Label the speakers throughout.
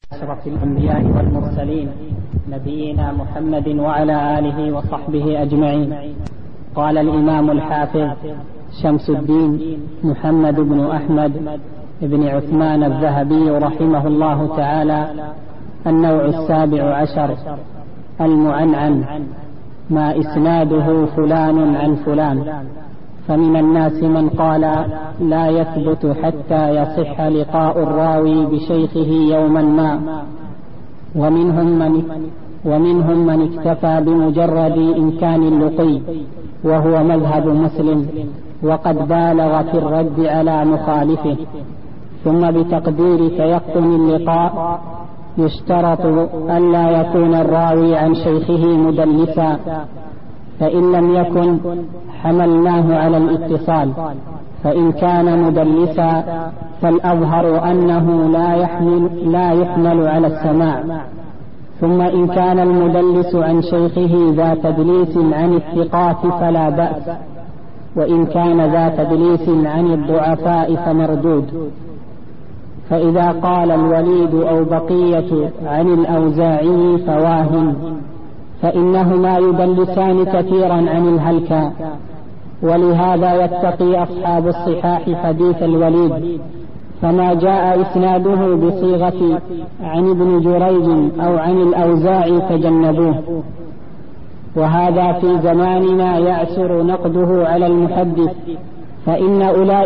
Speaker 1: أشرف الأنبياء والمرسلين نبينا محمد وعلى آله وصحبه أجمعين. قال الإمام الحافظ شمس الدين محمد بن أحمد بن عثمان الذهبي رحمه الله تعالى: النوع 17 المعنعن، ما إسناده فلان عن فلان. فمن الناس من قال لا يثبت حتى يصح لقاء الراوي بشيخه يوما ما، ومنهم من اكتفى بمجرد إمكان اللقي، وهو مذهب مسلم، وقد بالغ في الرد على مخالفه. ثم بتقدير تيقن اللقاء يشترط ألا يكون الراوي عن شيخه مدلسا، فإن لم يكن حملناه على الاتصال، فإن كان مدلسا فالأظهر أنه لا يحمل على السماع. ثم إن كان المدلس عن شيخه ذا تدليس عن الثقات فلا بأس، وإن كان ذا تدليس عن الضعفاء فمردود. فإذا قال الوليد أو بقية عن الأوزاعي فواهم، فإنهما يدلسان كثيرا عن الهلكة، ولهذا يتقي أصحاب الصحاح حديث الوليد، فما جاء إسناده بصيغة عن ابن جريج أو عن الأوزاعي تجنبوه. وهذا في زماننا يعسر نقده على المحدث، فإن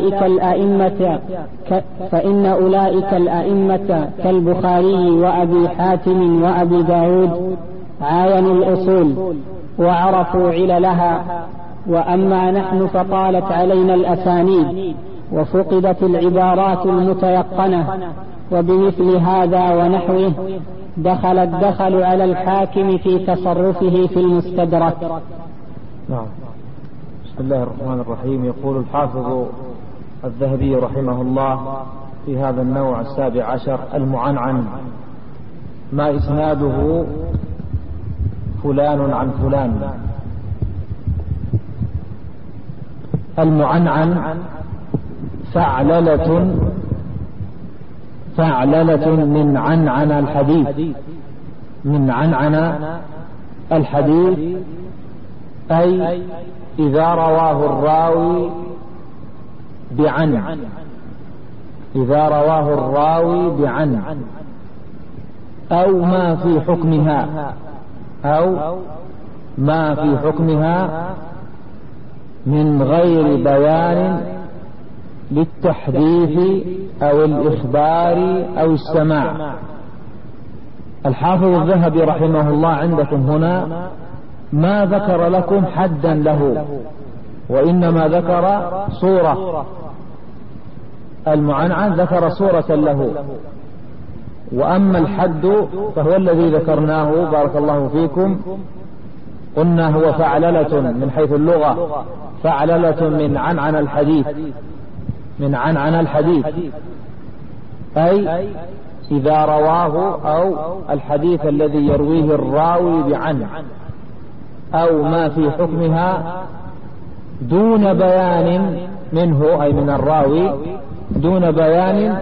Speaker 1: أولئك الأئمة كالبخاري وأبي حاتم وأبي داود عاينوا الأصول وعرفوا عللها، وأما نحن فطالت علينا الأسانيد وفقدت العبارات المتيقنة. وبمثل هذا ونحوه دخل على الحاكم في تصرفه في المستدرك.
Speaker 2: نعم. بسم الله الرحمن الرحيم. يقول الحافظ الذهبي رحمه الله في هذا النوع 17 المعنعن، ما إسناده فلان عن فلان. المعنعن فعللة من عنعن الحديث، من عنعن الحديث، أي إذا رواه الراوي بعن، إذا رواه الراوي بعن أو ما في حكمها، أو ما في حكمها من غير بيان للتحديث أو الإخبار أو السماع. الحافظ الذهبي رحمه الله عندكم هنا ما ذكر لكم حدا له، وإنما ذكر صورة. المعنعن ذكر صورة له، وأما الحد فهو الذي ذكرناه بارك الله فيكم، قلنا هو فعللة من حيث اللغة، فعللة من عنعن الحديث، من عنعن الحديث، أي إذا رواه أو الحديث الذي يرويه الراوي بعن أو ما في حكمها دون بيان منه، أي من الراوي، دون بيان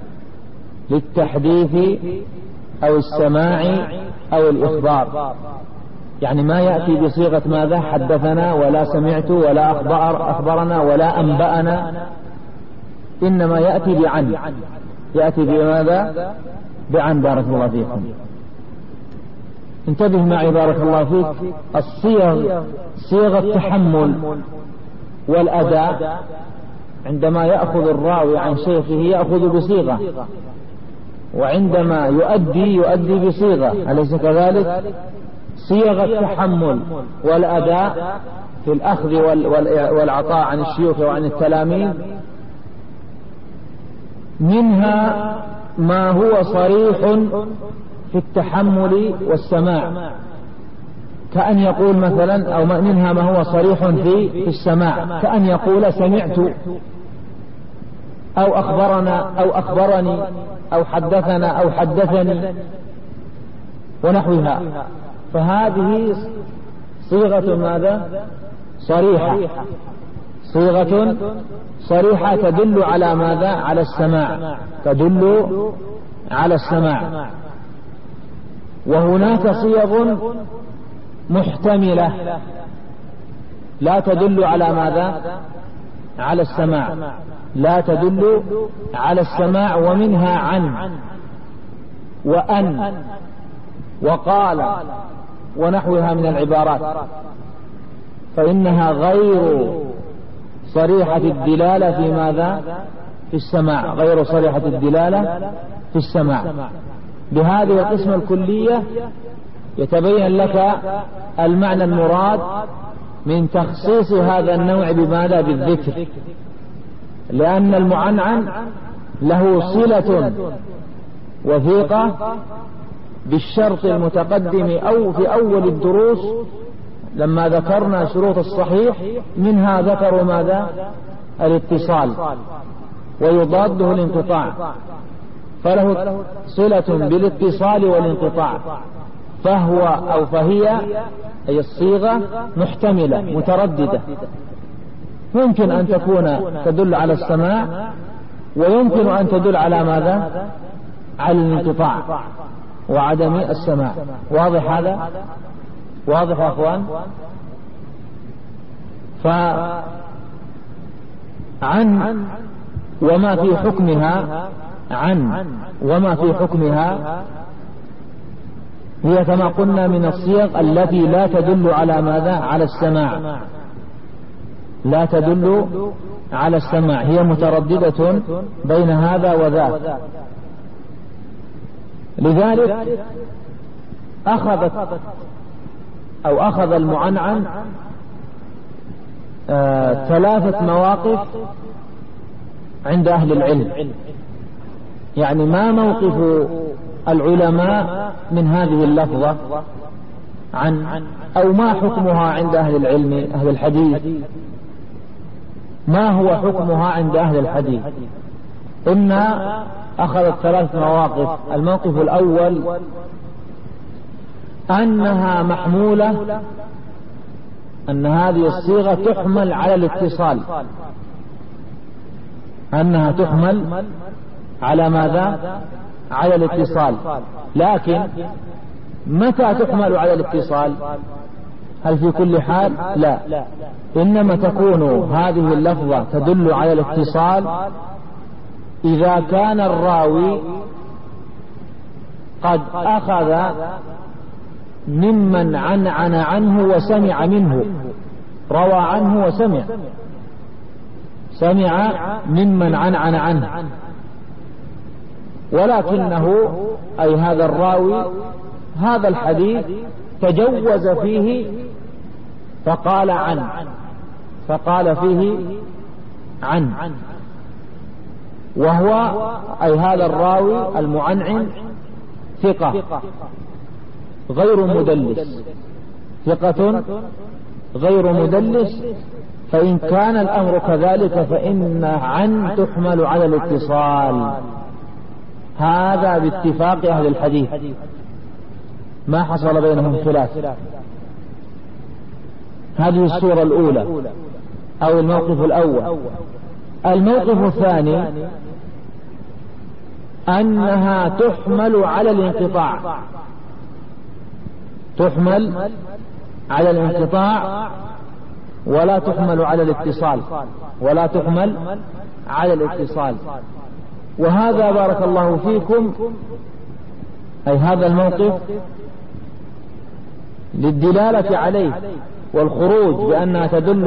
Speaker 2: للتحديث أو السماع أو الإخبار. يعني ما يأتي بصيغة ماذا؟ حدثنا ولا سمعت ولا أخبرنا ولا أنبأنا، إنما يأتي بعن، يأتي بماذا؟ بعن. بارك الله فيكم. انتبه معي بارك الله فيك، الصيغ صيغ التحمل والأداء. عندما يأخذ الراوي عن شيخه يأخذ بصيغة، وعندما يؤدي بصيغة، أليس كذلك؟ صيغ التحمل والأداء في الأخذ والعطاء عن الشيوخ وعن التلاميذ منها ما هو صريح في التحمل والسماع، كأن يقول مثلا، أو منها ما هو صريح في السماع، كأن يقول سمعت أو أخبرنا أو أخبرني أو حدثنا أو حدثني ونحوها. فهذه صيغة ماذا؟ صريحة، صيغة صريحة تدل على ماذا؟ على السماع، تدل على السماع. وهناك صيغ محتملة لا تدل على ماذا؟ على السماع، لا تدل على السماع، ومنها عن وأن وقال ونحوها من العبارات، فإنها غير صريحة الدلالة في ماذا؟ في السماع، غير صريحة الدلالة في السماع. بهذه القسمة الكلية يتبين لك المعنى المراد من تخصيص هذا النوع بماذا؟ بالذكر، لأن المعنعن له صلة وثيقة بالشرط المتقدم أو في أول الدروس لما ذكرنا شروط الصحيح، منها ذكروا ماذا؟ الاتصال، ويضاده الانقطاع، فله صلة بالاتصال والانقطاع، فهو أو فهي أي الصيغة محتملة مترددة، يمكن أن تكون تدل على السماع، ويمكن أن تدل على ماذا؟ على الانقطاع وعدم السماع. واضح هذا؟ واضح يا أخوان؟ فعن وما في حكمها، عن وما في حكمها هي كما قلنا من الصيغ التي لا تدل على ماذا؟ على السماع، لا تدل على السماع، هي مترددة بين هذا وذاك. لذلك أخذ المعنعن 3 مواقف عند أهل العلم. يعني ما موقف العلماء من هذه اللفظة عن، أو ما حكمها عند أهل العلم أهل الحديث؟ ما هو حكمها عند أهل الحديث؟ قلنا أخذت 3 مواقف. الموقف الأول أنها محمولة، أن هذه الصيغة تحمل على الاتصال، أنها تحمل على ماذا؟ على الاتصال. لكن متى تحمل على الاتصال؟ هل في كل حال؟ لا، إنما تكون هذه اللفظة تدل على الاتصال إذا كان الراوي قد أخذ ممن عنعن عنه وسمع منه، روى عنه وسمع، سمع ممن عنعن عنه، ولكنه أي هذا الراوي هذا الحديث تجوز فيه فقال عن، فقال فيه عن، وهو أي هذا الراوي المعنعن ثقة غير مدلس، ثقة غير مدلس. فإن كان الأمر كذلك فإن عن تحمل على الاتصال، هذا باتفاق أهل الحديث، ما حصل بينهم خلاف. هذه الصورة الأولى أو الموقف الأول. الموقف الثاني أنها تحمل على الانقطاع، تحمل على الانقطاع ولا تحمل على الاتصال، ولا تحمل على الاتصال. وهذا بارك الله فيكم أي هذا الموقف للدلالة عليه والخروج بأنها تدل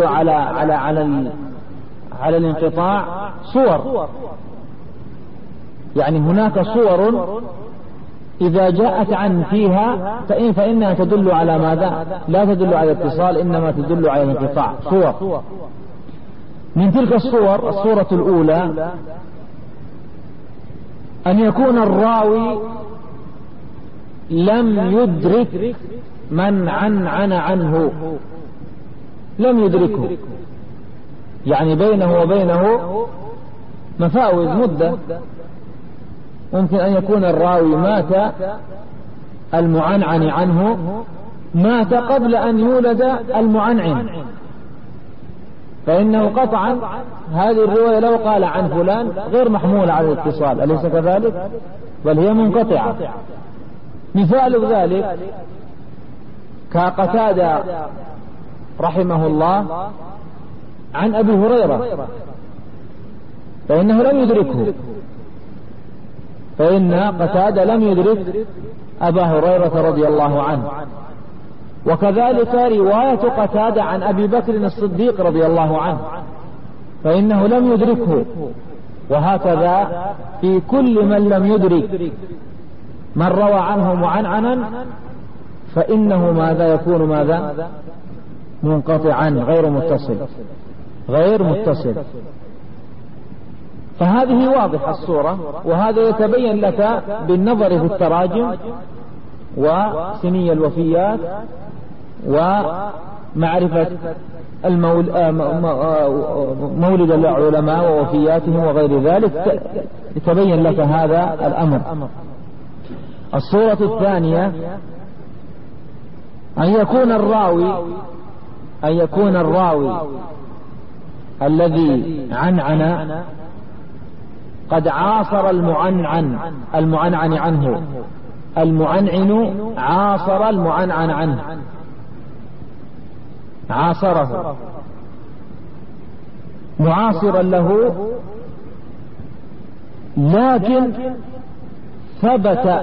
Speaker 2: على الانقطاع صور. يعني هناك صور إذا جاءت عن فيها فإنها تدل على ماذا؟ لا تدل على الاتصال، إنما تدل على الانقطاع. صور من تلك الصور، الصورة الأولى أن يكون الراوي لم يدرك من عنعن عنه، لم يدركه، يعني بينه وبينه مفاوز مدة. ممكن أن يكون الراوي مات المعنعن عنه، مات قبل أن يولد المعنعن، فإنه قطعا هذه الرواية لو قال عن فلان غير محمولة على الاتصال، أليس كذلك؟ بل هي منقطعة. مثال ذلك كقتادة رحمه الله عن أبي هريرة، فإنه لم يدركه، فإن قتادة لم يدرك أبا هريرة رضي الله عنه. وكذلك رواية قتادة عن أبي بكر الصديق رضي الله عنه، فإنه لم يدركه. وهكذا في كل من لم يدرك من روى عنه معنعنا فإنه ماذا يكون ماذا منقطعا غير متصل. فهذه واضحة الصورة، وهذا يتبين لك بالنظر في التراجم وسني الوفيات ومعرفة مولد العلماء ووفياتهم وغير ذلك، يتبين لك هذا الأمر. الصورة الثانية أن يكون الراوي الذي عنعن قد عاصر المعنعن عنه، المعنعن عاصر المعنعن عنه، عاصره معاصرا له، لكن ثبت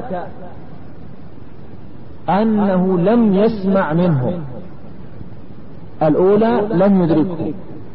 Speaker 2: أنه لم يسمع منه. الأولى لم يدركه،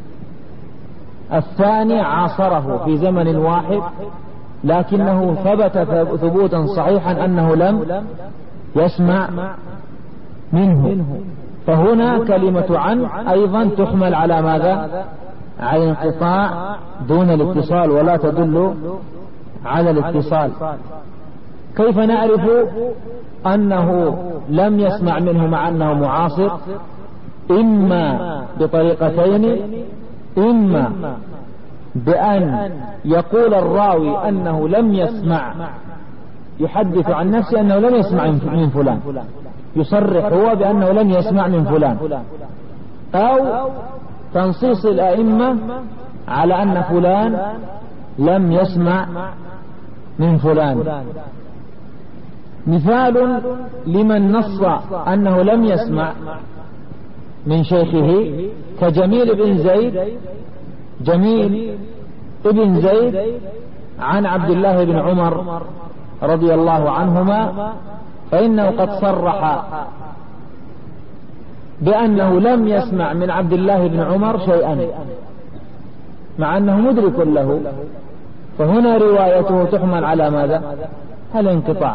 Speaker 2: الثاني عاصره في زمن واحد لكنه ثبت ثبوتا صحيحا أنه لم يسمع منه. فهنا كلمة عن أيضا تحمل على ماذا؟ على الانقطاع دون الاتصال، ولا تدل على الاتصال. كيف نعرف أنه لم يسمع منه مع أنه معاصر؟ إما بطريقتين، إما بأن يقول الراوي أنه لم يسمع، يحدث عن نفسه أنه لم يسمع من فلان، يصرح هو بأنه لم يسمع من فلان، أو تنصيص الأئمة على أن فلان لم يسمع من فلان. مثال لمن نص أنه لم يسمع من شيخه كجميل بن زيد عن عبد الله بن عمر رضي الله عنهما، فإنه قد صرح بأنه لم يسمع من عبد الله بن عمر شيئا مع أنه مدرك له، فهنا روايته تحمل على ماذا؟ الانقطاع.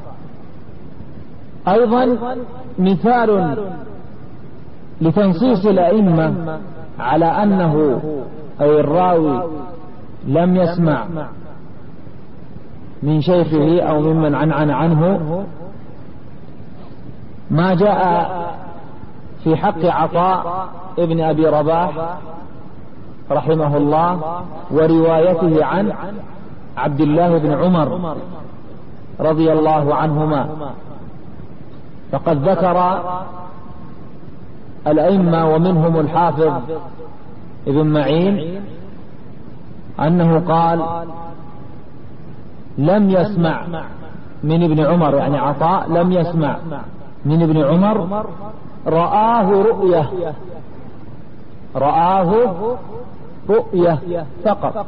Speaker 2: أيضا مثال لتنصيص الأئمة على أنه أي الراوي لم يسمع من شيخه أو ممن عنعن عنه، ما جاء في حق عطاء ابن أبي رباح رحمه الله وروايته عن عبد الله بن عمر رضي الله عنهما. فقد ذكر الأئمة ومنهم الحافظ ابن معين أنه قال لم يسمع من ابن عمر، يعني عطاء لم يسمع من ابن عمر، رآه رؤية فقط.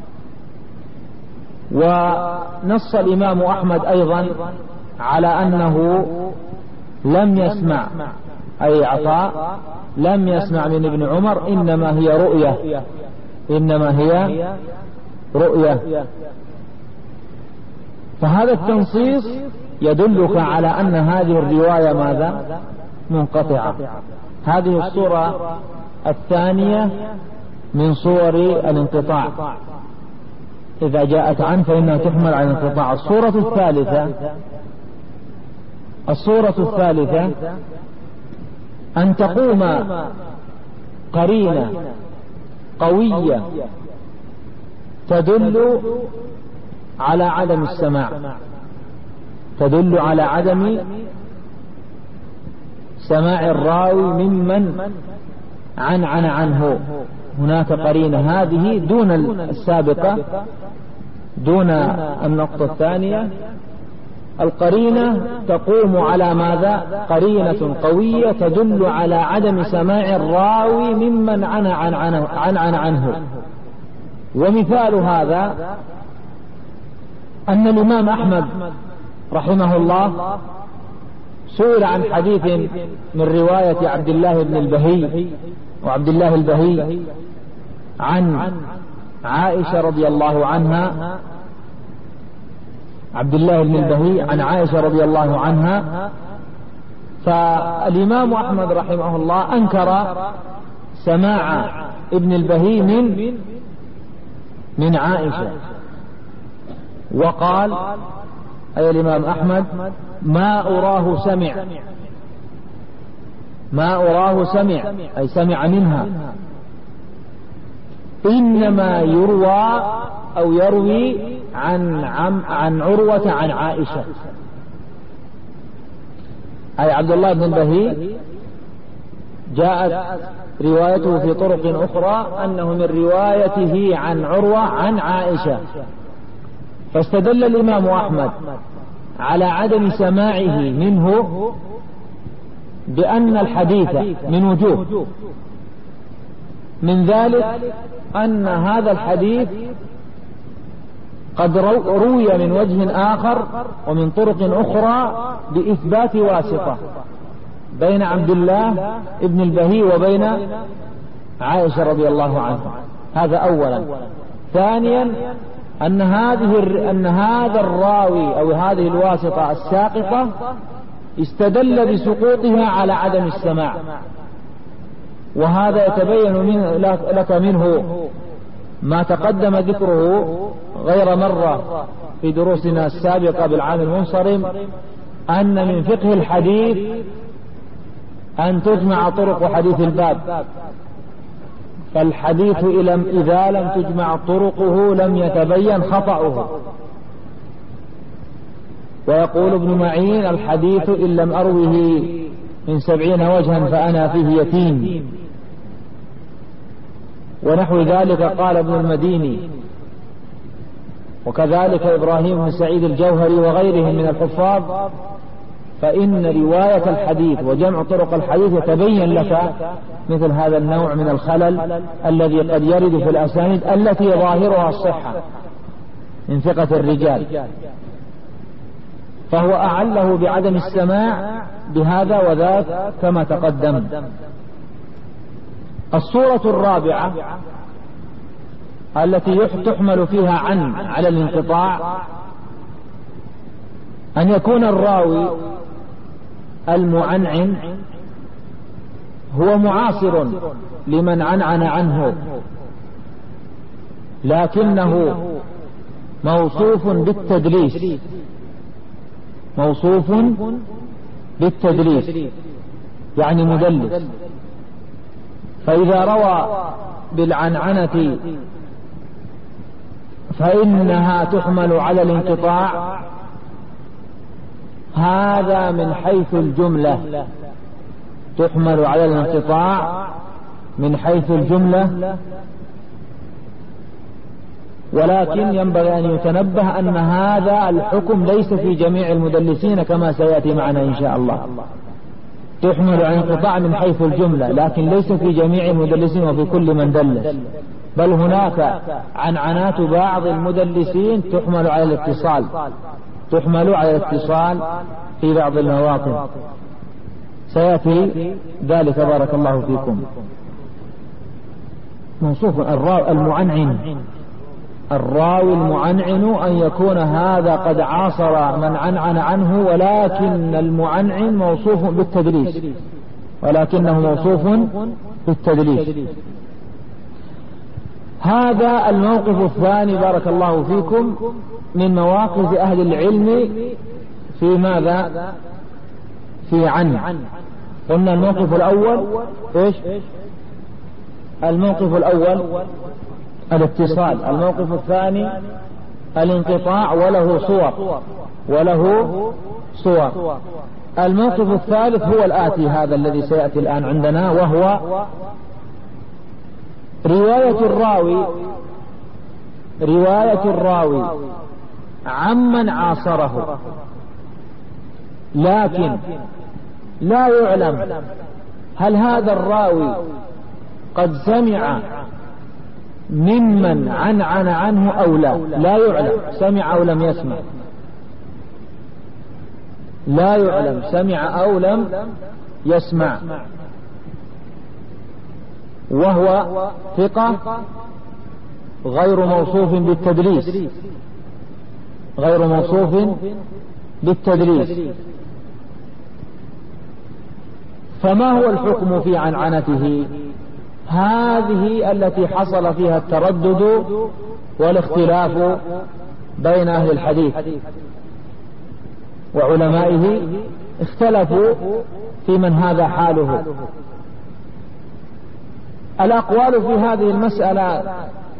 Speaker 2: ونص الإمام أحمد أيضا على أنه لم يسمع، أي عطاء لم يسمع من ابن عمر، إنما هي رؤية. فهذا التنصيص يدلك على أن هذه الرواية ماذا؟ منقطعة. هذه الصورة الثانية من صور الانقطاع، إذا جاءت عنه فإنها تحمل على الانقطاع. الصورة الثالثة أن تقوم قرينة قوية تدل على عدم السماع، تدل على عدم سماع الراوي ممن عنعن عنه. هناك قرينة، هذه دون السابقة، دون النقطة الثانية، القرينة تقوم على ماذا؟ قرينة قوية تدل على عدم سماع الراوي ممن عن عنه. ومثال هذا أن الإمام أحمد رحمه الله سئل عن حديث من رواية عبد الله بن البهي وعبد الله البهي عن عائشة رضي الله عنها، عبد الله بن البهي عن عائشة رضي الله عنها، فالإمام أحمد رحمه الله أنكر سماع ابن البهي من عائشة، وقال أي الإمام أحمد ما أراه سمع أي سمع منها، إنما يروى أو يروي عن عروة عن عائشة. أي عبد الله بن البهي جاءت روايته في طرق أخرى أنه من روايته عن عروة عن عائشة، فاستدل الإمام أحمد على عدم سماعه منه بأن الحديث من وجوه، من ذلك أن هذا الحديث قد روي من وجه آخر ومن طرق أخرى بإثبات واسطة بين عبد الله ابن البهي وبين عائشة رضي الله عنها. هذا أولا. ثانيا أن هذا الراوي أو هذه الواسطة الساقطة استدل بسقوطها على عدم السماع، وهذا يتبين لك منه ما تقدم ذكره غير مرة في دروسنا السابقة بالعام المنصرم، أن من فقه الحديث أن تجمع طرق حديث الباب، فالحديث إذا لم تجمع طرقه لم يتبين خطأه. ويقول ابن معين الحديث إن لم أروه من 70 وجها فأنا فيه يتيم، ونحو ذلك قال ابن المديني، وكذلك إبراهيم بن سعيد الجوهري وغيرهم من الحفاظ. فإن رواية الحديث وجمع طرق الحديث يتبين لك مثل هذا النوع من الخلل الذي قد يرد في الأسانيد التي ظاهرها الصحة من ثقة الرجال، فهو أعله بعدم السماع بهذا وذاك كما تقدم. الصورة الرابعة التي تحمل فيها على الانقطاع أن يكون الراوي المعنعن هو معاصر لمن عنعن عنه، لكنه موصوف بالتدليس، يعني مدلس. فإذا روى بالعنعنة فإنها تحمل على الانقطاع، هذا من حيث الجملة، تحمل على الانقطاع من حيث الجملة. ولكن ينبغي أن يتنبه أن هذا الحكم ليس في جميع المدلسين كما سيأتي معنا إن شاء الله. تحمل على الانقطاع من حيث الجملة، لكن ليس في جميع المدلسين وفي كل من دلس، بل هناك عنعنات بعض المدلسين تحمل على الاتصال في بعض المواطن، سيأتي ذلك بارك الله فيكم. موصوف الراوي المعنعن أن يكون هذا قد عاصر من عنعن عنه، ولكن المعنعن موصوف بالتدليس، هذا الموقف الثاني بارك الله فيكم من مواقف أهل العلم في ماذا؟ في قلنا الموقف الأول إيش؟ الموقف الأول الاتصال، الموقف الثاني الانقطاع وله صور، الموقف الثالث هو الآتي هذا الذي سيأتي الآن عندنا، وهو رواية الراوي عمن عاصره لكن لا يعلم هل هذا الراوي قد سمع ممن عنعن عنه أو لا، لا يعلم سمع أو لم يسمع، لا يعلم سمع أو لم يسمع، وهو ثقة غير موصوف بالتدليس، غير موصوف بالتدليس. فما هو الحكم في عنعنته؟ هذه التي حصل فيها التردد والاختلاف بين أهل الحديث، وعلمائه اختلفوا في من هذا حاله. الأقوال في هذه المسألة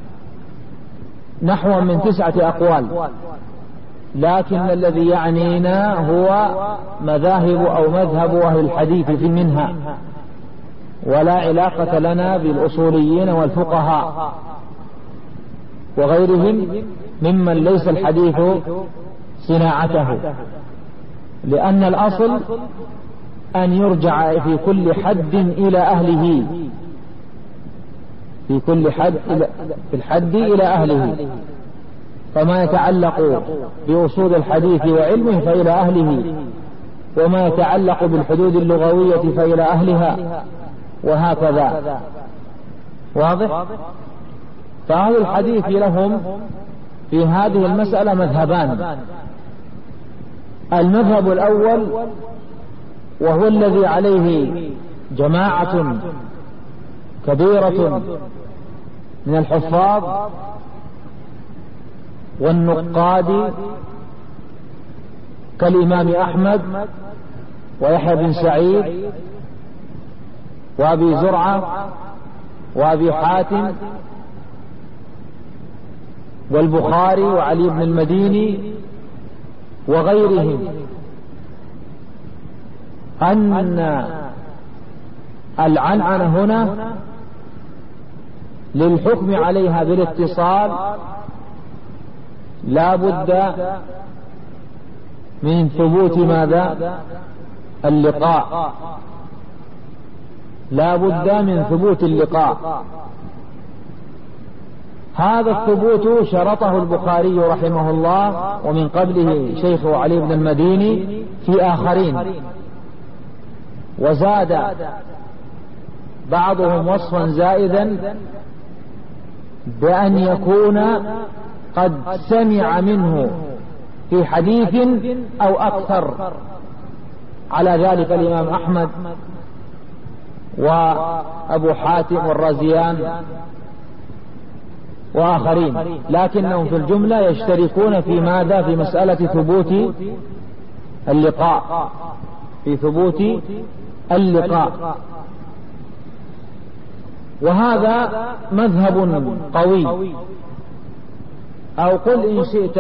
Speaker 2: نحو من 9 أقوال، لكن الذي يعنينا هو مذاهب أو مذهب أهل الحديث في منها، ولا علاقة لنا بالأصوليين والفقهاء وغيرهم ممن ليس الحديث صناعته، لأن الأصل أن يرجع في كل حد إلى أهله، في كل حد في الحد إلى أهله، فما يتعلق بأصول الحديث وعلمه فإلى أهله، وما يتعلق بالحدود اللغوية فإلى أهلها، وهكذا. واضح؟ فأهل الحديث لهم في هذه المسألة مذهبان. المذهب الأول وهو الذي عليه جماعة كبيرة من الحفاظ والنقاد كالإمام أحمد ويحيى بن سعيد وأبي زرعة وأبي حاتم والبخاري وعلي بن المديني وغيرهم، أن العنعنة هنا للحكم عليها بالاتصال لا بد من ثبوت ماذا؟ اللقاء، لا بد من ثبوت اللقاء. هذا الثبوت شرطه البخاري رحمه الله، ومن قبله شيخه علي بن المديني في آخرين، وزاد بعضهم وصفا زائدا بأن يكون قد سمع منه في حديث أو أكثر، على ذلك الإمام أحمد وأبو حاتم والرازيان وآخرين، لكنهم في الجملة يشتركون في ماذا؟ في مسألة ثبوت اللقاء، في ثبوت اللقاء. وهذا مذهب قوي، أو قل إن شئت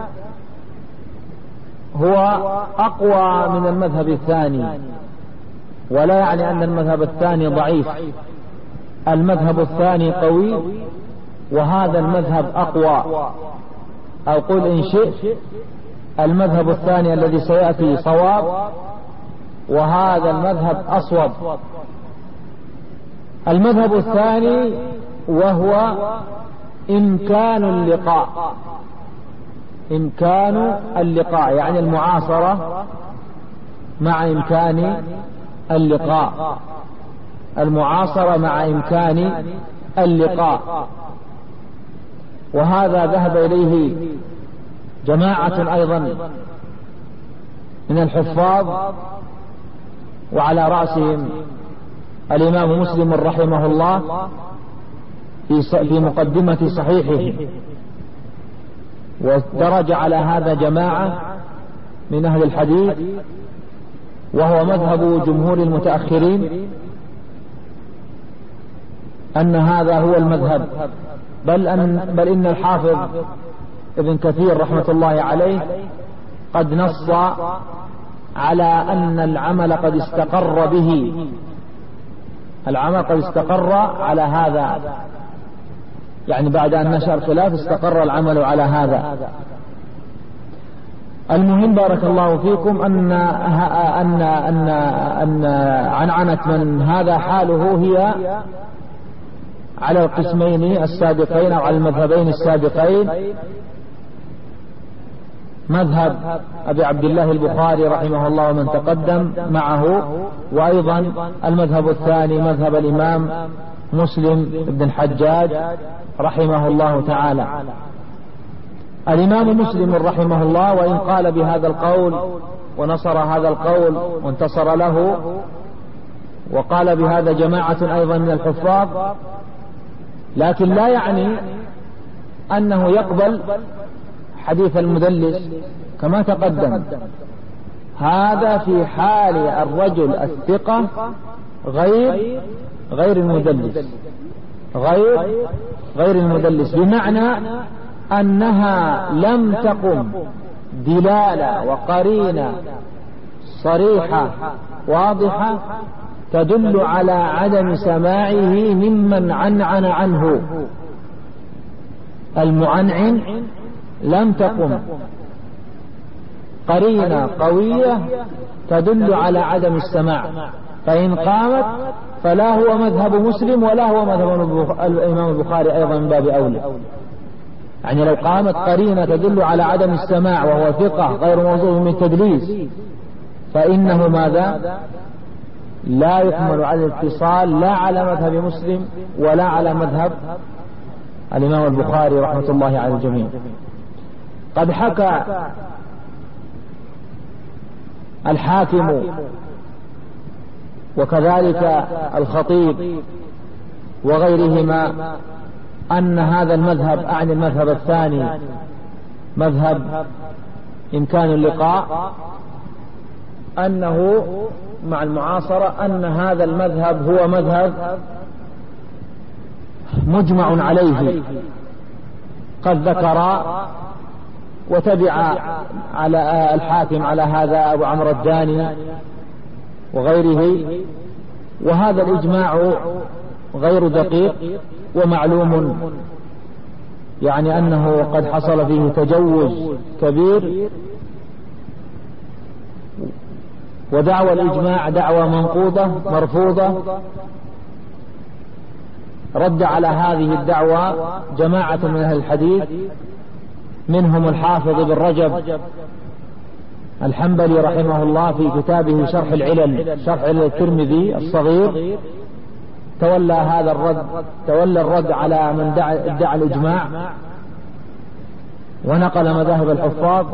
Speaker 2: هو أقوى من المذهب الثاني، ولا يعني أن المذهب الثاني ضعيف. المذهب الثاني قوي وهذا المذهب أقوى، أو قل إن شئت المذهب الثاني الذي سيأتي صواب، وهذا المذهب أصوب. المذهب الثاني وهو إمكان اللقاء، إمكان اللقاء يعني المعاصرة مع إمكان اللقاء، المعاصرة مع إمكان اللقاء. وهذا ذهب إليه جماعة أيضا من الحفاظ، وعلى رأسهم الإمام مسلم رحمه الله في مقدمة صحيحه، ودرج على هذا جماعة من أهل الحديث، وهو مذهب جمهور المتأخرين، أن هذا هو المذهب. بل إن الحافظ ابن كثير رحمة الله عليه قد نص على أن العمل قد استقر به، العمل قد استقر على هذا، يعني بعد أن نشأ الخلاف استقر العمل على هذا. المهم بارك الله فيكم أن عنعنة من هذا حاله هي على القسمين السابقين أو على المذهبين السابقين، مذهب أبي عبد الله البخاري رحمه الله ومن تقدم معه، وأيضا المذهب الثاني مذهب الإمام مسلم بن الحجاج رحمه الله تعالى. الإمام مسلم رحمه الله وإن قال بهذا القول ونصر هذا القول وانتصر له، وقال بهذا جماعة أيضا من الحفاظ، لكن لا يعني أنه يقبل حديث المدلس كما تقدم. هذا في حال الرجل الثقة غير المدلس، غير المدلس، بمعنى أنها لم تقم دلالة وقرينة صريحة واضحة تدل على عدم سماعه ممن عنعن عنه. المعنعن لم تقم قرينة قوية تدل على عدم السماع، فإن قامت فلا هو مذهب مسلم ولا هو مذهب الإمام البخاري أيضا من باب أولى. يعني لو قامت قرينة تدل على عدم السماع وهو ثقة غير موضوع من التدليس، فإنه ماذا؟ لا يحمل على الاتصال لا على مذهب مسلم ولا على مذهب الإمام البخاري رحمة الله على الجميع. قد حكى الحاكم وكذلك الخطيب وغيرهما أن هذا المذهب، أعني المذهب الثاني مذهب إمكان اللقاء، أنه مع المعاصرة أن هذا المذهب هو مذهب مجمع عليه. قد ذكر وتبع على الحاكم على هذا أبو عمرو الداني وغيره، وهذا الإجماع غير دقيق ومعلوم، يعني أنه قد حصل فيه تجوز كبير، ودعوى الإجماع دعوى منقوضة مرفوضة. رد على هذه الدعوى جماعة من أهل الحديث، منهم الحافظ بن رجب الحنبلي رحمه الله في كتابه شرح العلل، شرح علل الترمذي الصغير، تولى الرد على من ادعى الإجماع، ونقل مذاهب الحفاظ،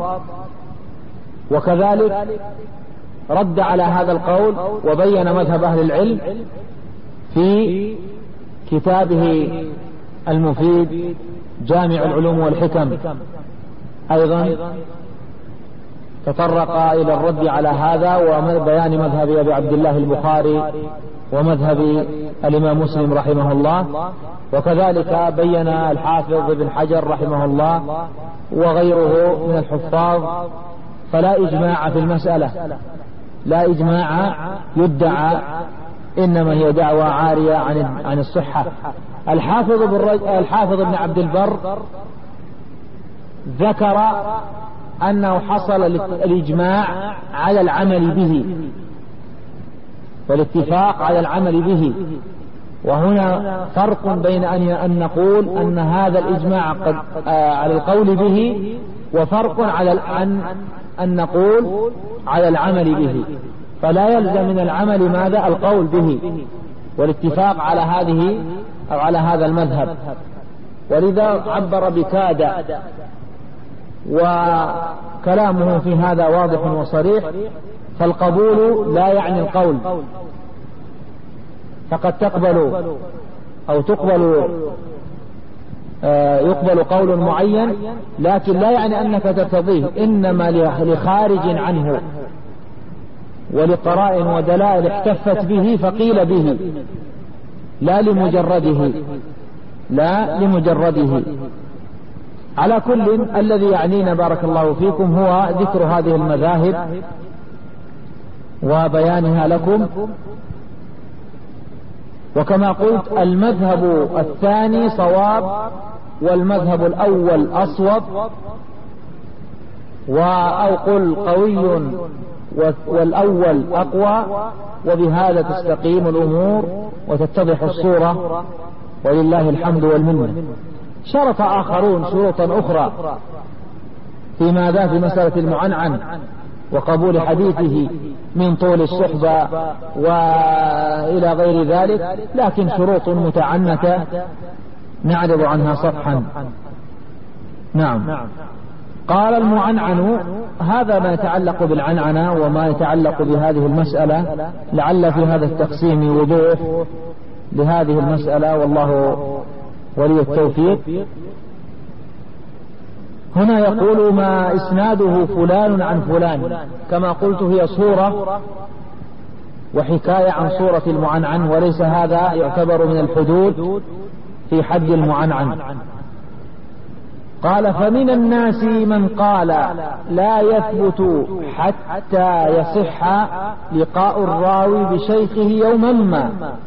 Speaker 2: وكذلك رد على هذا القول وبين مذهب أهل العلم في كتابه المفيد جامع العلوم والحكم. أيضا تطرق إلى الرد على هذا وبيان مذهب أبي عبد الله البخاري ومذهب الإمام مسلم رحمه الله، وكذلك بين الحافظ بن حجر رحمه الله وغيره من الحفاظ. فلا إجماع في المسألة، لا إجماع يدعى، إنما هي دعوة عارية عن الصحة. الحافظ بن عبد البر ذكر أنه حصل الإجماع على العمل به والاتفاق على العمل به، وهنا فرق بين أن نقول أن هذا الإجماع قد على القول به، وفرق على أن نقول على العمل به. فلا يلزم من العمل ماذا؟ القول به والاتفاق على هذه أو على هذا المذهب. ولذا عبر بكاد، وكلامه في هذا واضح وصريح. فالقبول لا يعني القول، فقد تقبل أو يقبل قول معين، لكن لا يعني أنك ترتضيه، إنما لخارج عنه ولقرائن ودلائل احتفت به فقيل به، لا لمجرده. على كل، الذي يعنينا بارك الله فيكم هو ذكر هذه المذاهب وبيانها لكم. وكما قلت المذهب الثاني صواب والمذهب الأول أصوب، أو قل قوي والأول أقوى، وبهذا تستقيم الأمور وتتضح الصورة، ولله الحمد والمنة. شرط آخرون شروطا أخرى في ماذا؟ في مسألة المعنعن وقبول حديثه من طول الصحبة وإلى غير ذلك، لكن شروط متعنتة نعرض عنها صفحا. نعم. قال المعنعن، هذا ما يتعلق بالعنعنة وما يتعلق بهذه المسألة، لعل في هذا التقسيم وضوح لهذه المسألة، والله ولي التوفيق. هنا يقول ما إسناده فلان عن فلان، كما قلت هي صورة وحكاية عن صورة المعنعن، وليس هذا يعتبر من الحدود في حد المعنعن. قال فمن الناس من قال لا يثبت حتى يصح لقاء الراوي بشيخه يوما ما،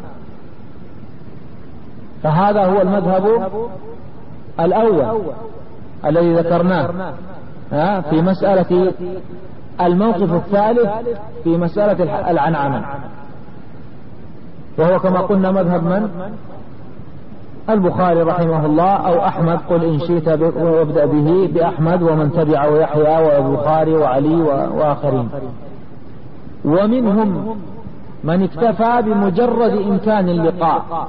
Speaker 2: فهذا هو المذهب الأول الذي ذكرناه في مسألة الموقف الثالث في مسألة العنعنة، وهو كما قلنا مذهب من؟ البخاري رحمه الله، أو أحمد، قل إن شئت وابدأ به بأحمد ومن تبع ويحيى والبخاري وعلي وآخرين. ومنهم من اكتفى بمجرد إمكان اللقاء،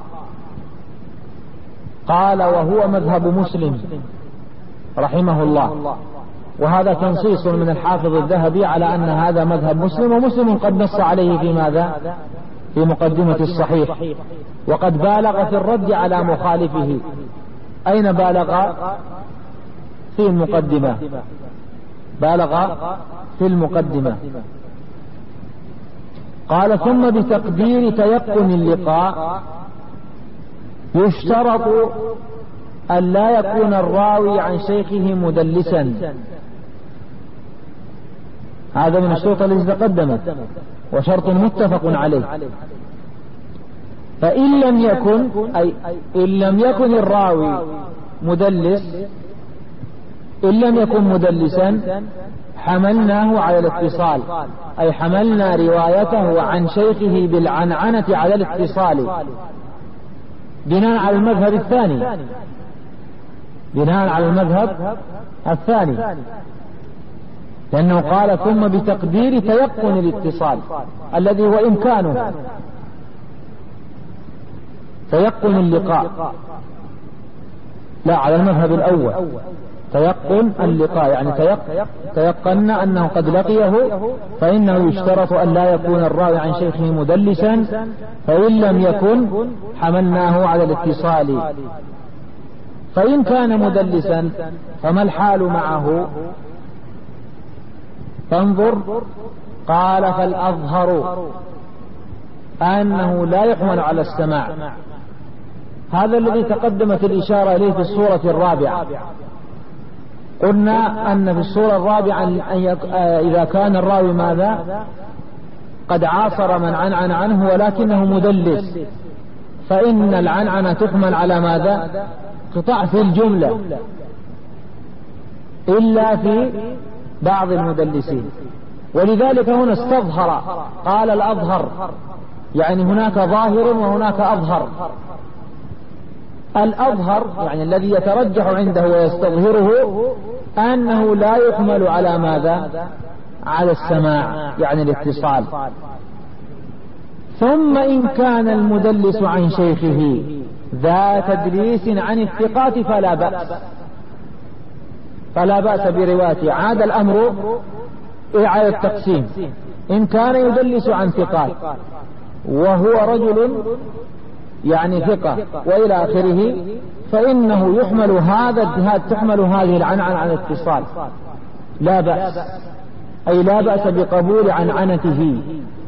Speaker 2: قال وهو مذهب مسلم رحمه الله، وهذا تنصيص من الحافظ الذهبي على أن هذا مذهب مسلم، ومسلم قد نص عليه في ماذا؟ في مقدمة الصحيح، وقد بالغ في الرد على مخالفه. أين بالغ؟ في المقدمة، بالغ في المقدمة. قال ثم بتقدير تيقن اللقاء يشترط أن لا يكون الراوي عن شيخه مدلسا، هذا من الشروط التي تقدمت وشرط متفق عليه. فإن لم يكن، أي إن لم يكن الراوي مدلس، إن لم يكن مدلسا حملناه على الاتصال، أي حملنا روايته عن شيخه بالعنعنة على الاتصال بناء على المذهب الثاني، بناء على المذهب الثاني، لأنه قال ثم بتقدير تيقن الاتصال الذي هو إمكانه، تيقن اللقاء، لا على المذهب الأول تيقن اللقاء، يعني تيقن أنه قد لقيه، فإنه يشترط أن لا يكون الراوي عن شيخه مدلسا، فإن لم يكن حملناه على الاتصال. فإن كان مدلسا فما الحال معه؟ فانظر، قال فالأظهر أنه لا يحمل على السماع، هذا الذي تقدمت الإشارة إليه في الصورة الرابعة. قلنا أن في الصورة الرابعة إذا كان الراوي ماذا؟ قد عاصر من عنعن عنه ولكنه مدلس، فإن العنعنة تحمل على ماذا؟ قطع في الجملة إلا في بعض المدلسين، ولذلك هنا استظهر، قال الأظهر، يعني هناك ظاهر وهناك أظهر. الأظهر يعني الذي يترجح عنده ويستظهره أنه لا يحمل على ماذا؟ على السماع، يعني الاتصال. ثم إن كان المدلس عن شيخه ذا تدليس عن الثقات فلا بأس، فلا بأس بروايته. عاد الأمر إعادة التقسيم، إن كان يدلس عن ثقات وهو رجل يعني ثقة وإلى آخره، فإنه تحمل هذه العنعنة عن الاتصال، لا بأس، أي لا بأس بقبول عنعنته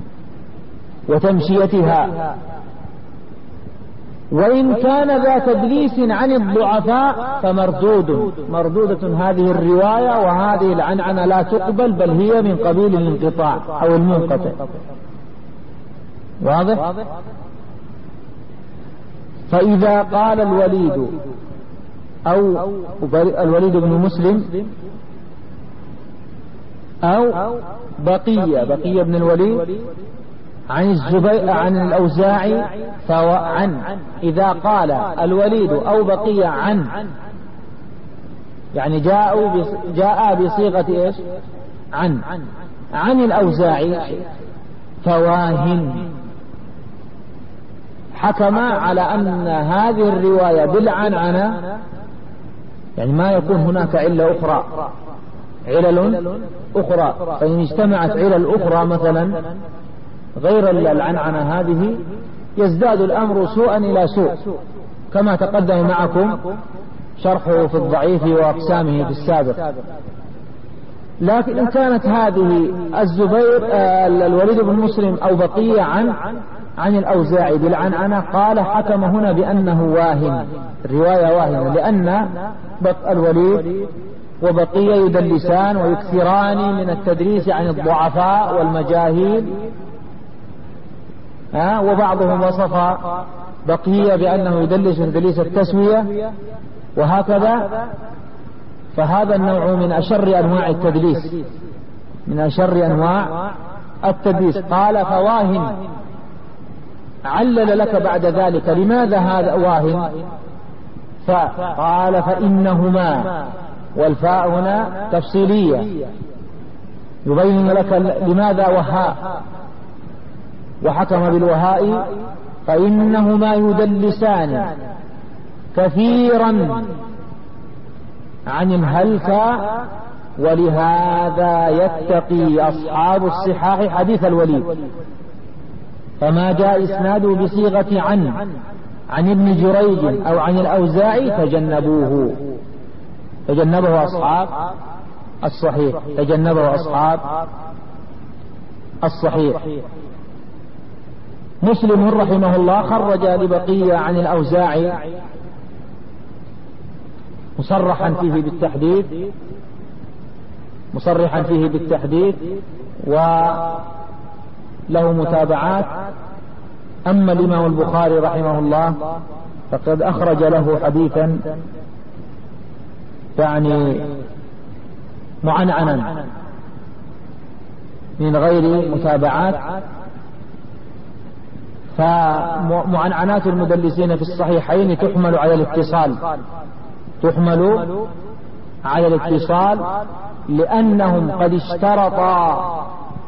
Speaker 2: وتمشيتها. وإن كان ذا تدليس عن الضعفاء مردودة هذه الرواية، وهذه العنعنة لا تقبل، بل هي من قبيل الانقطاع أو المنقطع. واضح؟ فإذا قال الوليد أو الوليد بن مسلم أو بقية بن الوليد عن الزبير عن الأوزاعي عن. إذا قال الوليد أو بقية عن، يعني جاء بصيغة إيش؟ عن الأوزاعي فواهن، حكم على أن هذه الرواية بالعنعنة، يعني ما يكون هناك علة أخرى، علل أخرى، فإن اجتمعت علل أخرى مثلا غير العنعنة هذه يزداد الأمر سوءا إلى سوء، كما تقدم معكم شرحه في الضعيف وأقسامه في السابق. لكن إن كانت هذه الزبير الوليد بن مسلم أو بقية عن الأوزاعي بالعنعنة، قال حكم هنا بأنه واهن، الرواية واهنة، لأن الوليد وبقية يدلسان ويكثران من التدريس عن الضعفاء والمجاهيل، وبعضهم وصف بقية بأنه يدلس تدليس التسوية وهكذا. فهذا النوع من أشر أنواع التدليس، من أشر أنواع التدليس. قال فواهن، علل لك بعد ذلك لماذا هذا واهن، فقال فإنهما، والفاء هنا تفصيلية يبين لك لماذا وهاء وحكم بالوهاء، فإنهما يدلسان كثيرا عن الهلك، ولهذا يتقي أصحاب الصحاح حديث الوليد، فما جاء إسناده بصيغة عن ابن جريج أو عن الأوزاعي تجنبه أصحاب الصحيح، تجنبه أصحاب الصحيح. مسلم رحمه الله خرج لبقية عن الأوزاعي مصرحا فيه بالتحديث وله متابعات. أما الإمام البخاري رحمه الله فقد أخرج له حديثا يعني معنعنا من غير متابعات. فمعنعنات المدلسين في الصحيحين تحمل على الاتصال، لأنهم قد اشترطا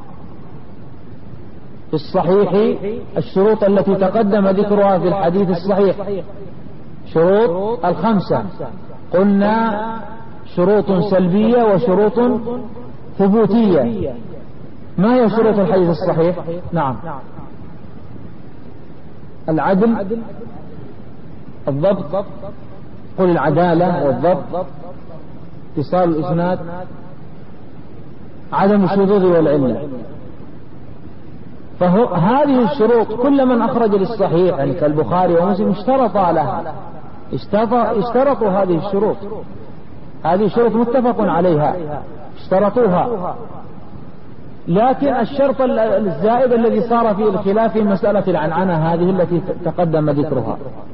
Speaker 2: في الصحيح الشروط التي تقدم ذكرها في الحديث الصحيح، شروط الخمسة. قلنا شروط سلبية وشروط ثبوتية. ما هي شروط الحديث الصحيح؟ نعم، العدل، الضبط، قل العدالة والضبط، اتصال الإسناد، عدم الشذوذ والعلة. فهذه الشروط كل من أخرج للصحيح يعني كالبخاري ومسلم اشترطا لها، اشترطوا هذه الشروط، هذه شروط متفق عليها اشترطوها. لكن الشرط الزائد الذي صار فيه الخلاف في مسألة العنعنة هذه التي تقدم ذكرها،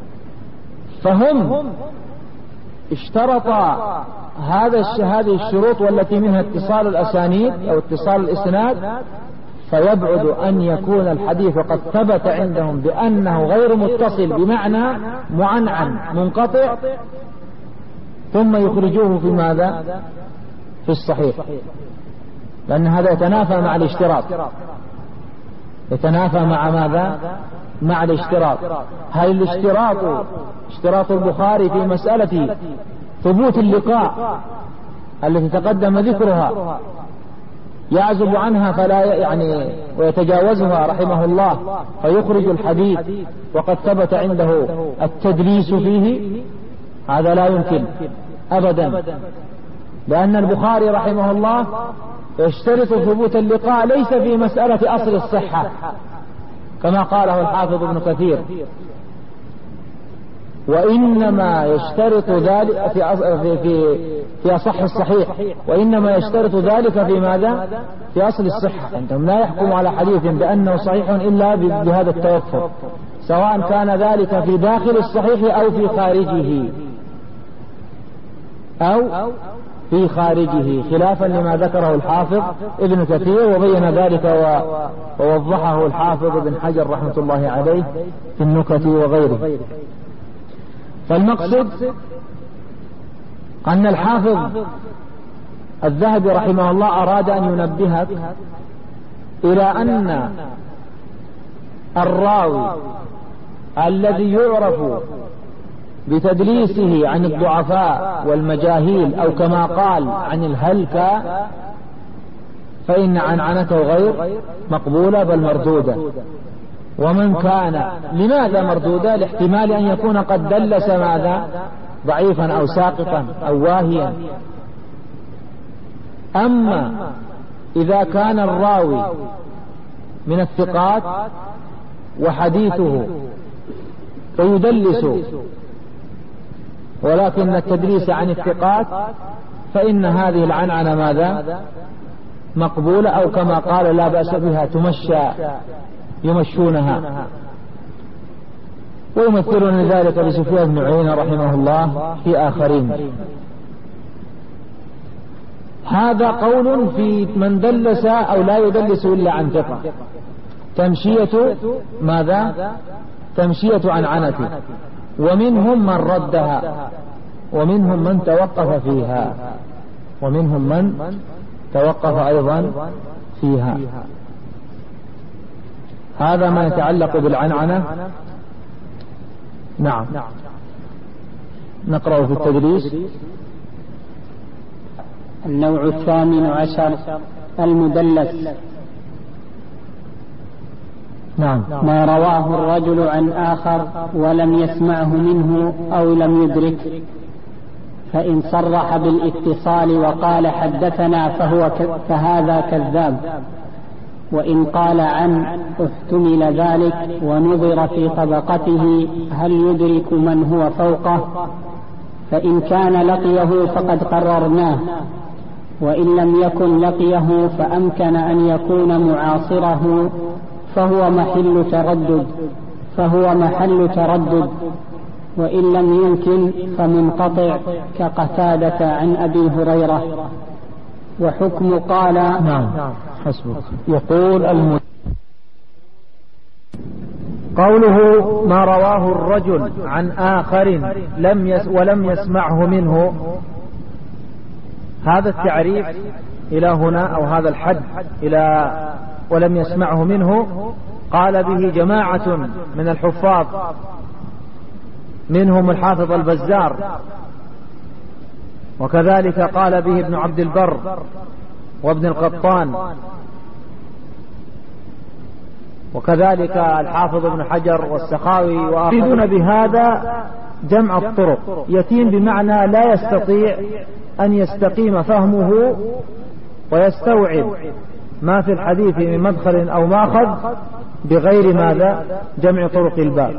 Speaker 2: فهم اشترط هذه الشروط والتي منها اتصال الأسانيد أو اتصال الإسناد، فيبعد أن يكون الحديث قد ثبت عندهم بأنه غير متصل بمعنى معنعن منقطع، ثم يخرجوه في ماذا؟ في الصحيح، لأن هذا يتنافى مع الاشتراط، يتنافى مع ماذا؟ مع الاشتراط. هل اشتراط البخاري في مسألة ثبوت اللقاء التي تقدم ذكرها يعزب عنها فلا يعني ويتجاوزها رحمه الله فيخرج الحديث وقد ثبت عنده التدليس فيه؟ هذا لا يمكن أبدا، لأن البخاري رحمه الله يشترط ثبوت اللقاء ليس في مسألة أصل الصحة كما قاله الحافظ ابن كثير، وإنما يشترط ذلك في أصح الصحيح، وإنما يشترط ذلك في ماذا؟ في أصل الصحة. أنتم لا يحكم على حديث بأنه صحيح إلا بهذا التوفر، سواء كان ذلك في داخل الصحيح أو في خارجه، أو في خارجه، خلافا لما ذكره الحافظ ابن كثير، وبين ذلك ووضحه الحافظ ابن حجر رحمة الله عليه في النكت وغيره. فالمقصد أن الحافظ الذهبي رحمه الله أراد أن ينبهك إلى أن الراوي الذي يعرف بتدليسه عن الضعفاء والمجاهيل أو كما قال عن الهلكة، فإن عنعنته غير مقبولة بل مردودة. ومن كان لماذا مردودة؟ لاحتمال أن يكون قد دلس ماذا؟ ضعيفا أو ساقطا أو واهيا. أما إذا كان الراوي من الثقات وحديثه ويدلس ولكن التدليس عن الثقات، فإن هذه العنعنة ماذا؟ مقبولة، أو كما قال لا بأس بها يمشونها. ويمثلون ذلك بسفيان بن عيينة رحمه الله في آخرين. هذا قول في من دلس أو لا يدلس إلا عن ثقة، تمشية ماذا؟ تمشية عنعنته. ومنهم من ردها، ومنهم من توقف فيها، ومنهم من توقف أيضا فيها. هذا ما يتعلق بالعنعنة. نعم، نقرأ في التدريس.
Speaker 1: النوع 18 المدلس.
Speaker 2: نعم.
Speaker 1: ما رواه الرجل عن آخر ولم يسمعه منه أو لم يدرك، فإن صرح بالاتصال وقال حدثنا فهذا كذاب، وإن قال عن احتمل ذلك ونظر في طبقته هل يدرك من هو فوقه، فإن كان لقيه فقد قررناه، وإن لم يكن لقيه فأمكن أن يكون معاصره فهو محل تردد، وإن لم يمكن فمنقطع كقتادة عن أبي هريرة. وحكم قال.
Speaker 2: نعم، حسبك. يقول قوله ما رواه الرجل عن آخر ولم يسمعه منه، هذا التعريف إلى هنا أو هذا الحد إلى ولم يسمعه منه قال به جماعة من الحفاظ، منهم الحافظ البزار، وكذلك قال به ابن عبد البر وابن القطان، وكذلك الحافظ ابن حجر والسخاوي وآخرون. بهذا جمع الطرق، يتيم بمعنى لا يستطيع أن يستقيم فهمه ويستوعب ما في الحديث من مدخل أو ماخذ بغير ماذا؟ جمع طرق الباب.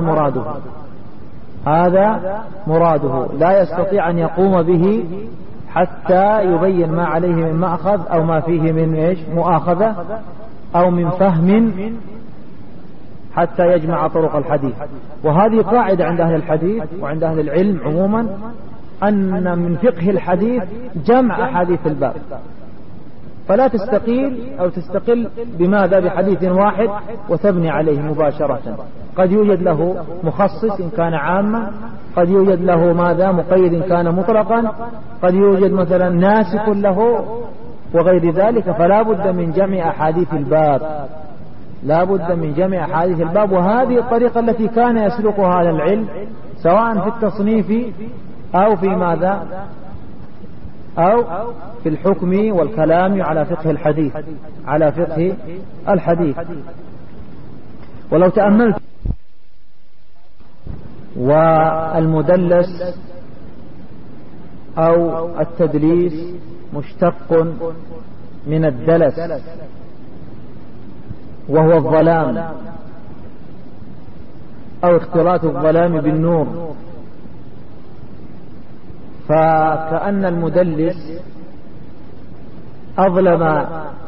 Speaker 2: هذا مراده، لا يستطيع أن يقوم به حتى يبين ما عليه من مأخذ أو ما فيه من مؤاخذة أو من فهم حتى يجمع طرق الحديث. وهذه قاعدة عند أهل الحديث وعند أهل العلم عموما، أن من فقه الحديث جمع أحاديث الباب، فلا تستقيل أو تستقل بماذا؟ بحديث واحد وتبني عليه مباشرة. قد يوجد له مخصص إن كان عاما، قد يوجد له ماذا؟ مقيد إن كان مطلقا، قد يوجد مثلا ناسخ له وغير ذلك. فلا بد من جمع أحاديث الباب، لا بد من جمع أحاديث الباب. وهذه الطريقة التي كان يسلكها هذا العلم سواء في التصنيف أو في ماذا؟ أو في الحكم والكلام على فقه الحديث، على فقه الحديث. ولو تأملت والمدلس أو التدليس مشتق من الدلس وهو الظلام أو اختلاط الظلام بالنور، فكأن المدلس أظلم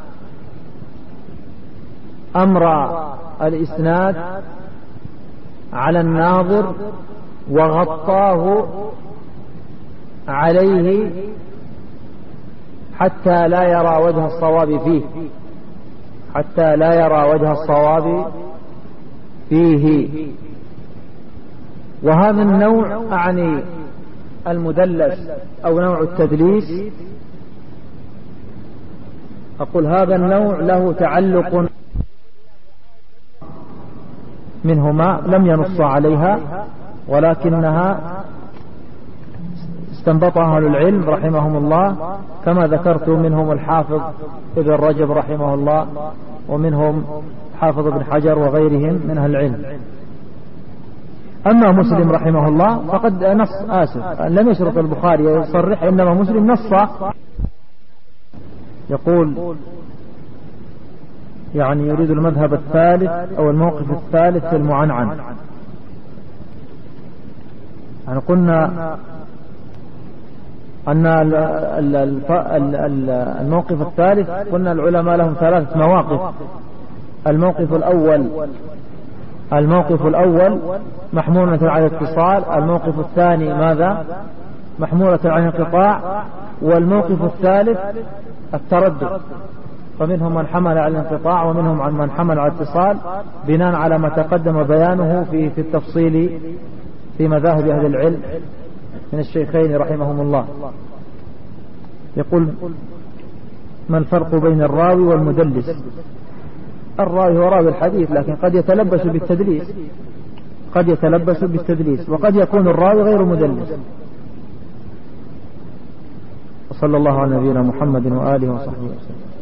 Speaker 2: أمر الإسناد على الناظر وغطاه عليه حتى لا يرى وجه الصواب فيه، حتى لا يرى وجه الصواب فيه. وهذا النوع أعني المدلس أو نوع التدليس، أقول هذا النوع له تعلق منهما لم ينص عليها، ولكنها استنبطها أهل العلم رحمهم الله، كما ذكرت منهم الحافظ ابن رجب رحمه الله، ومنهم حافظ ابن حجر وغيرهم من أهل العلم. أما مسلم رحمه الله فقد نص، لم يشرط البخاري يصرح، إنما مسلم نص يقول يعني يريد المذهب الثالث أو الموقف الثالث في المعنعن. يعني قلنا أن الموقف الثالث، قلنا العلماء لهم 3 مواقف. الموقف الأول محمولة على الاتصال، الموقف الثاني ماذا؟ محمولة على الانقطاع، والموقف الثالث التردد. فمنهم من حمل على الانقطاع ومنهم من حمل على الاتصال، بناء على ما تقدم بيانه في التفصيل في مذاهب أهل العلم من الشيخين رحمهم الله. يقول ما الفرق بين الراوي والمدلس؟ الراوي هو راوي الحديث، لكن قد يتلبس بالتدليس، وقد يكون الراوي غير مدلس. وصلى الله على نبينا محمد وآله وصحبه وسلم.